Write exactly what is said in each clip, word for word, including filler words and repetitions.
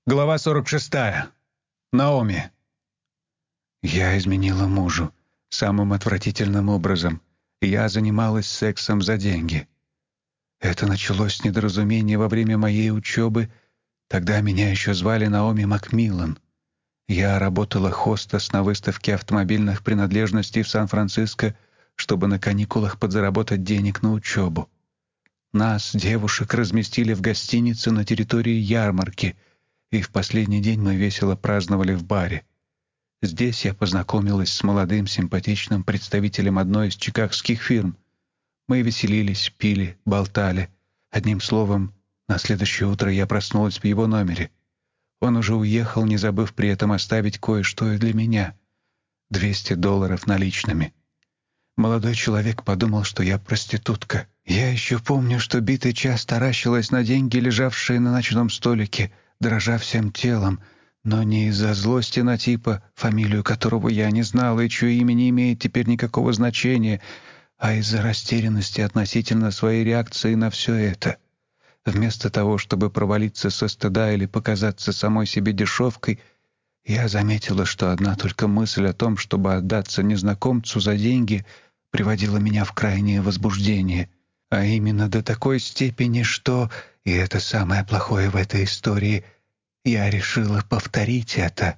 Глава сорок шестая. Наоми. Я изменила мужу самым отвратительным образом. Я занималась сексом за деньги. Это началось с недоразумения во время моей учебы. Тогда меня еще звали Наоми Макмиллан. Я работала хостес на выставке автомобильных принадлежностей в Сан-Франциско, чтобы на каникулах подзаработать денег на учебу. Нас, девушек, разместили в гостинице на территории ярмарки, и в последний день мы весело праздновали в баре. Здесь я познакомилась с молодым симпатичным представителем одной из чикагских фирм. Мы веселились, пили, болтали. Одним словом, на следующее утро я проснулась в его номере. Он уже уехал, не забыв при этом оставить кое-что и для меня. двести долларов наличными. Молодой человек подумал, что я проститутка. Я еще помню, что битый час таращилась на деньги, лежавшие на ночном столике, дрожа всем телом, но не из-за злости на типа, фамилию которого я не знала и чье имя не имеет теперь никакого значения, а из-за растерянности относительно своей реакции на все это. Вместо того, чтобы провалиться со стыда или показаться самой себе дешевкой, я заметила, что одна только мысль о том, чтобы отдаться незнакомцу за деньги, приводила меня в крайнее возбуждение, а именно до такой степени, что, и это самое плохое в этой истории, я решила повторить это.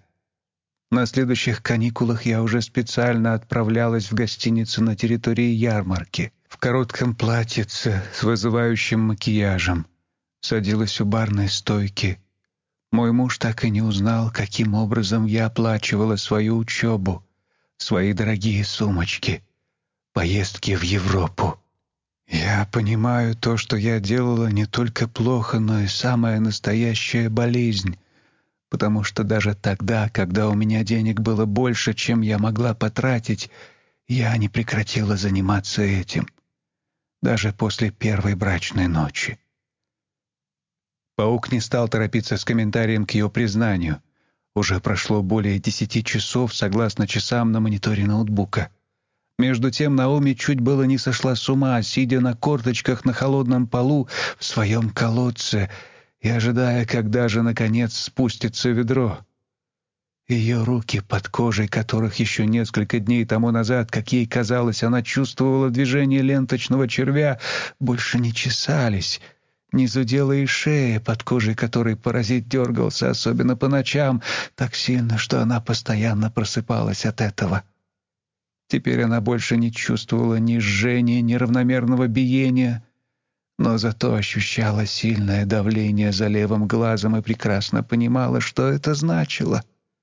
На следующих каникулах я уже специально отправлялась в гостиницу на территории ярмарки, в коротком платьице с вызывающим макияжем. Садилась у барной стойки. Мой муж так и не узнал, каким образом я оплачивала свою учебу, свои дорогие сумочки, поездки в Европу. Я понимаю, то, что я делала, не только плохо, но и самая настоящая болезнь, потому что даже тогда, когда у меня денег было больше, чем я могла потратить, я не прекратила заниматься этим, даже после первой брачной ночи. Паук не стал торопиться с комментарием к ее признанию. Уже прошло более десяти часов, согласно часам на мониторе ноутбука. Между тем Наоми чуть было не сошла с ума, сидя на корточках на холодном полу в своем колодце и ожидая, когда же, наконец, спустится ведро. Ее руки, под кожей которых еще несколько дней тому назад, как ей казалось, она чувствовала движение ленточного червя, больше не чесались, не зудела и шея, под кожей которой паразит дергался, особенно по ночам, так сильно, что она постоянно просыпалась от этого. Теперь она больше не чувствовала ни жжения, ни равномерного биения, но зато ощущала сильное давление за левым глазом и прекрасно понимала, что это значило.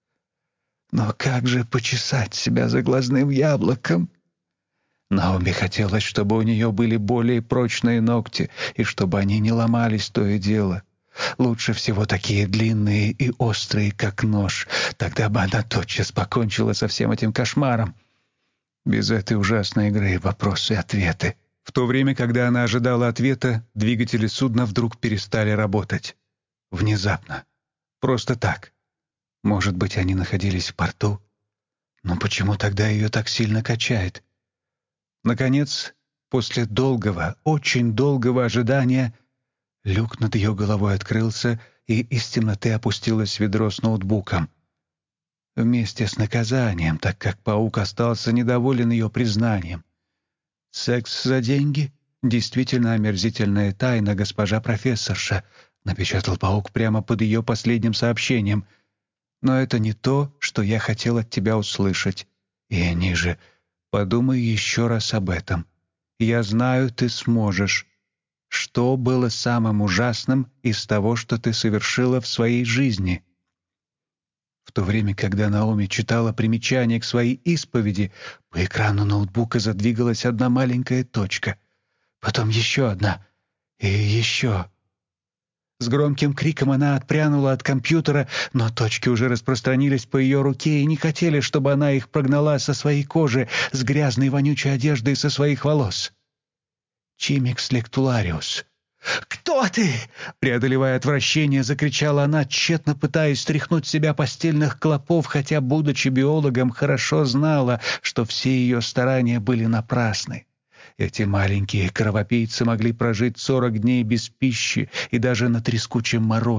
Но как же почесать себя за глазным яблоком? Наоми хотелось, чтобы у нее были более прочные ногти, и чтобы они не ломались то и дело. Лучше всего такие длинные и острые, как нож. Тогда бы она тотчас покончила со всем этим кошмаром. Без этой ужасной игры вопросы и ответы. В то время, когда она ожидала ответа, двигатели судна вдруг перестали работать. Внезапно. Просто так. Может быть, они находились в порту? Но почему тогда ее так сильно качает? Наконец, после долгого, очень долгого ожидания, люк над ее головой открылся, и из темноты опустилось ведро с ноутбуком. Вместе с наказанием, так как паук остался недоволен ее признанием. «Секс за деньги? Действительно омерзительная тайна, госпожа профессорша», напечатал паук прямо под ее последним сообщением. «Но это не то, что я хотел от тебя услышать». И ниже: «Подумай еще раз об этом. Я знаю, ты сможешь. Что было самым ужасным из того, что ты совершила в своей жизни?» В то время, когда Наоми читала примечание к своей исповеди, по экрану ноутбука задвигалась одна маленькая точка. Потом еще одна. И еще. С громким криком она отпрянула от компьютера, но точки уже распространились по ее руке и не хотели, чтобы она их прогнала со своей кожи, с грязной вонючей одежды и со своих волос. Чимикс лектулариус. «Кто ты?» — преодолевая отвращение, закричала она, тщетно пытаясь стряхнуть с себя постельных клопов, хотя, будучи биологом, хорошо знала, что все ее старания были напрасны. Эти маленькие кровопийцы могли прожить сорок дней без пищи и даже на трескучем морозе.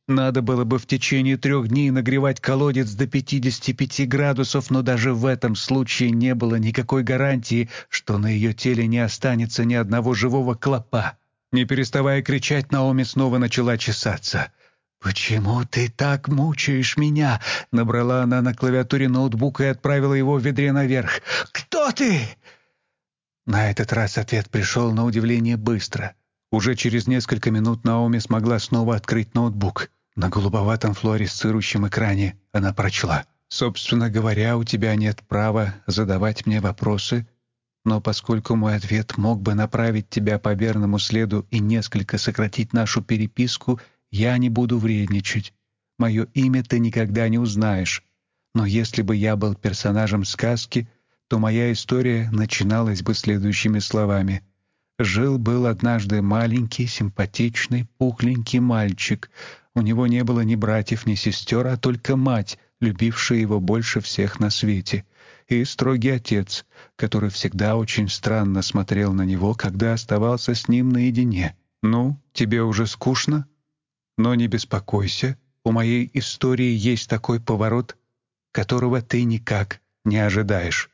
Надо было бы в течение трех дней нагревать колодец до пятидесяти пяти градусов, но даже в этом случае не было никакой гарантии, что на ее теле не останется ни одного живого клопа. Не переставая кричать, Наоми снова начала чесаться. «Почему ты так мучаешь меня?» Набрала она на клавиатуре ноутбука и отправила его в ведре наверх. «Кто ты?» На этот раз ответ пришел на удивление быстро. Уже через несколько минут Наоми смогла снова открыть ноутбук. На голубоватом флуоресцирующем экране она прочла: «Собственно говоря, у тебя нет права задавать мне вопросы, но поскольку мой ответ мог бы направить тебя по верному следу и несколько сократить нашу переписку, я не буду вредничать. Мое имя ты никогда не узнаешь. Но если бы я был персонажем сказки, то моя история начиналась бы следующими словами: жил-был однажды маленький, симпатичный, пухленький мальчик. У него не было ни братьев, ни сестер, а только мать, любившая его больше всех на свете, и строгий отец, который всегда очень странно смотрел на него, когда оставался с ним наедине. Ну, тебе уже скучно? Но не беспокойся, у моей истории есть такой поворот, которого ты никак не ожидаешь».